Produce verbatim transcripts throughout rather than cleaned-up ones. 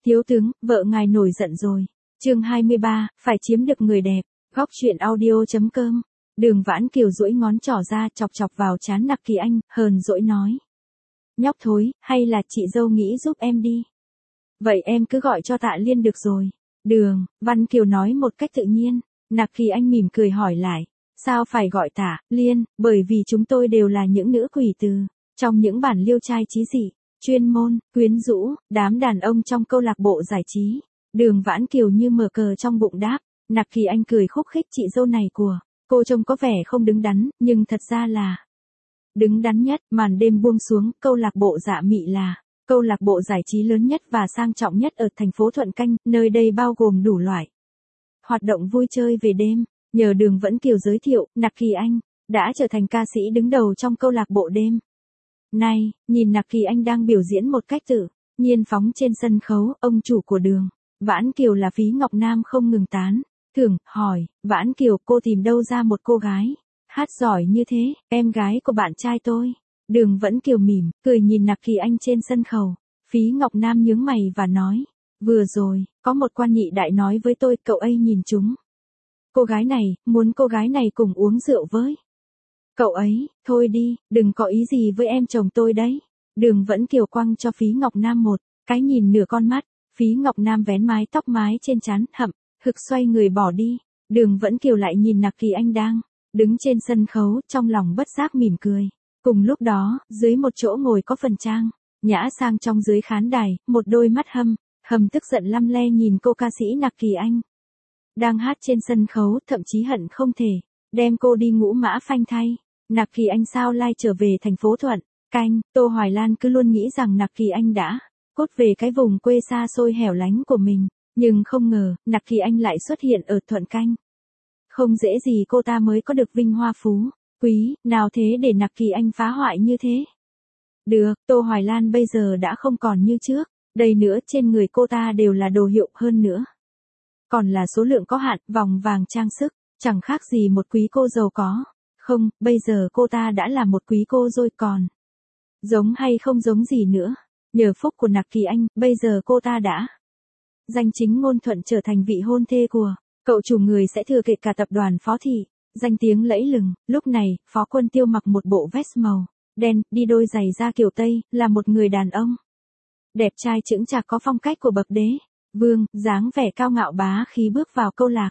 Thiếu tướng, vợ ngài nổi giận rồi. Chương hai mươi ba, phải chiếm được người đẹp. Góc truyện audio chấm com. Đường Vãn Kiều duỗi ngón trỏ ra chọc chọc vào trán Nặc Kỳ Anh, hờn dỗi nói. Nhóc thối, hay là chị dâu nghĩ giúp em đi. Vậy em cứ gọi cho Tạ Liên được rồi. Đường, Văn Kiều nói một cách tự nhiên. Nặc Kỳ Anh mỉm cười hỏi lại. Sao phải gọi Tạ Liên, bởi vì chúng tôi đều là những nữ quỷ từ. Trong những bản liêu trai chí dị, chuyên môn, quyến rũ, đám đàn ông trong câu lạc bộ giải trí. Đường Vãn Kiều như mở cờ trong bụng đáp. Nặc Kỳ Anh cười khúc khích chị dâu này của cô trông có vẻ không đứng đắn, nhưng thật ra là đứng đắn nhất. Màn đêm buông xuống, câu lạc bộ Dạ Mị là câu lạc bộ giải trí lớn nhất và sang trọng nhất ở thành phố Thuận Canh, nơi đây bao gồm đủ loại hoạt động vui chơi về đêm. Nhờ Đường Vãn Kiều giới thiệu, Nặc Kỳ Anh đã trở thành ca sĩ đứng đầu trong câu lạc bộ đêm. Này, nhìn Nặc Kỳ Anh đang biểu diễn một cách tự nhiên phóng trên sân khấu, ông chủ của Đường Vãn Kiều là Phí Ngọc Nam không ngừng tán thưởng, hỏi, Vãn Kiều, cô tìm đâu ra một cô gái hát giỏi như thế, em gái của bạn trai tôi. Đường Vãn Kiều mỉm, cười nhìn Nặc Kỳ Anh trên sân khấu. Phí Ngọc Nam nhướng mày và nói, vừa rồi, có một quan nhị đại nói với tôi, cậu ấy nhìn chúng cô gái này, muốn cô gái này cùng uống rượu với cậu ấy. Thôi đi, đừng có ý gì với em chồng tôi đấy. Đường Vãn Kiều quăng cho Phí Ngọc Nam một cái nhìn nửa con mắt. Phí Ngọc Nam vén mái tóc mái trên trán, hậm hực xoay người bỏ đi. Đường Vãn Kiều lại nhìn Nặc Kỳ Anh đang đứng trên sân khấu, trong lòng bất giác mỉm cười. Cùng lúc đó, dưới một chỗ ngồi có phần trang nhã sang trong dưới khán đài, một đôi mắt hâm hầm tức giận lăm le nhìn cô ca sĩ Nặc Kỳ Anh đang hát trên sân khấu, thậm chí hận không thể đem cô đi ngũ mã phanh thay. Nặc Kỳ Anh sao lai trở về thành phố Thuận Canh, Tô Hoài Lan cứ luôn nghĩ rằng Nặc Kỳ Anh đã cốt về cái vùng quê xa xôi hẻo lánh của mình, nhưng không ngờ, Nặc Kỳ Anh lại xuất hiện ở Thuận Canh. Không dễ gì cô ta mới có được vinh hoa phú quý, nào thế để Nặc Kỳ Anh phá hoại như thế. Được, Tô Hoài Lan bây giờ đã không còn như trước, đây nữa, trên người cô ta đều là đồ hiệu, hơn nữa còn là số lượng có hạn, vòng vàng trang sức, chẳng khác gì một quý cô giàu có. Không, bây giờ cô ta đã là một quý cô rồi còn giống hay không giống gì nữa. Nhờ phúc của Nặc Kỳ Anh, bây giờ cô ta đã danh chính ngôn thuận trở thành vị hôn thê của cậu chủ người sẽ thừa kế cả tập đoàn Phó Thị, danh tiếng lẫy lừng. Lúc này, Phó Quân Tiêu mặc một bộ vest màu đen, đi đôi giày da kiểu Tây, là một người đàn ông đẹp trai chững chạc có phong cách của bậc đế vương, dáng vẻ cao ngạo bá khí bước vào câu lạc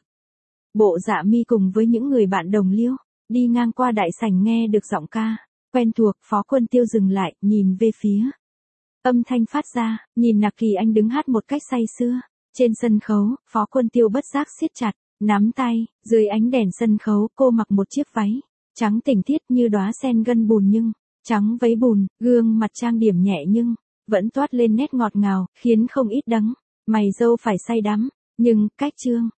bộ Dạ Mi cùng với những người bạn đồng liêu. Đi ngang qua đại sảnh nghe được giọng ca quen thuộc, Phó Quân Tiêu dừng lại, nhìn về phía âm thanh phát ra, nhìn Nặc Kỳ Anh đứng hát một cách say sưa trên sân khấu. Phó Quân Tiêu bất giác siết chặt nắm tay. Dưới ánh đèn sân khấu, cô mặc một chiếc váy trắng tinh khiết như đóa sen gân bùn, nhưng trắng váy bùn, gương mặt trang điểm nhẹ nhưng vẫn toát lên nét ngọt ngào, khiến không ít đắng mày dâu phải say đắm. Nhưng cách trương